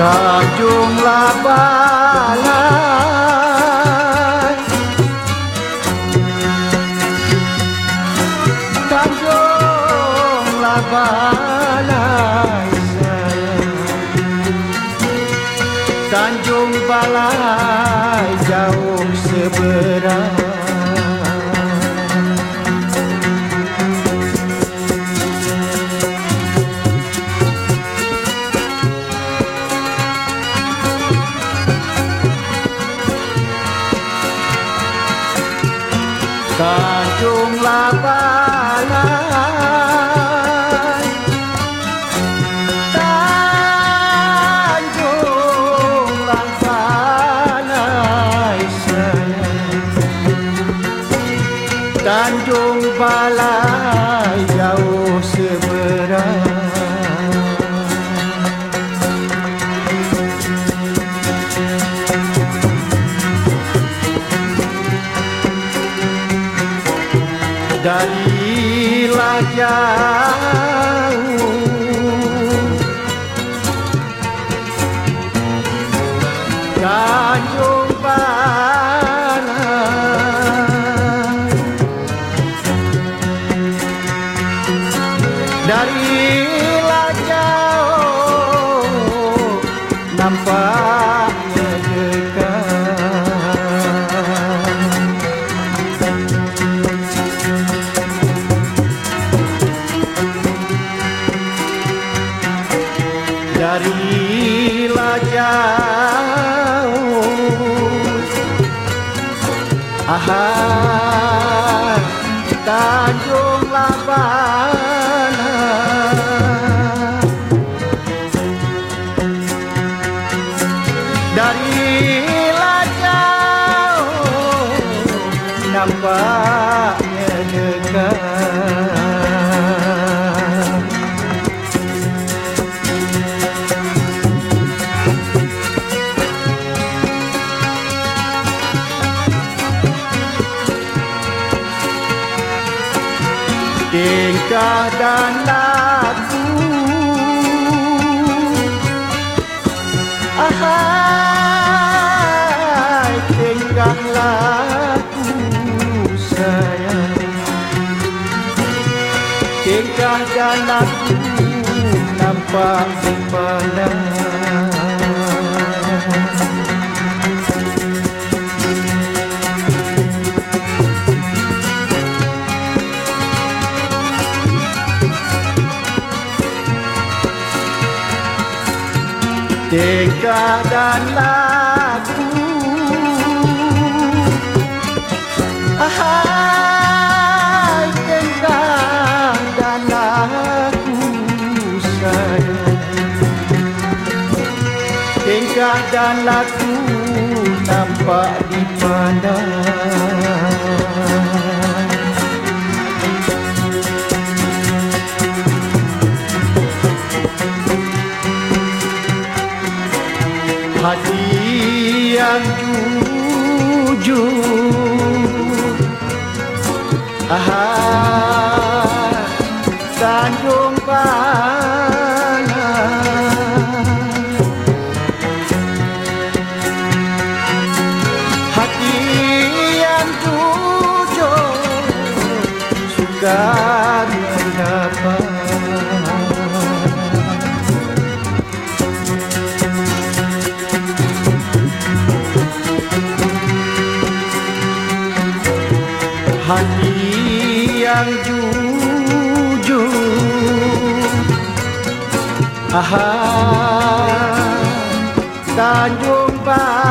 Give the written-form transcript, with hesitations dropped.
Tanjung Labalai, Tanjung Labalai sayang, Tanjung Balai jauh seberang. Tanjung Labalai, Tanjung Labalai sayang, Tanjung Balai jauh seberang. Darilah jauh Tanjung Balai, darilah jauh nampaknya dekat. Darilah jauh, Tanjung Labalai, darilah jauh nampaknya dekat. Tingkah dan laku, tingkah laku sayang, tingkah dan laku nampak dipandang. Tingkah dan laku, tingkah dan laku sayang, tingkah dan laku nampak dipandang. Hati yang jujur, Tanjung Balai, hati yang jujur suka mendapat. Hati yang jujur, Tanjung Balai.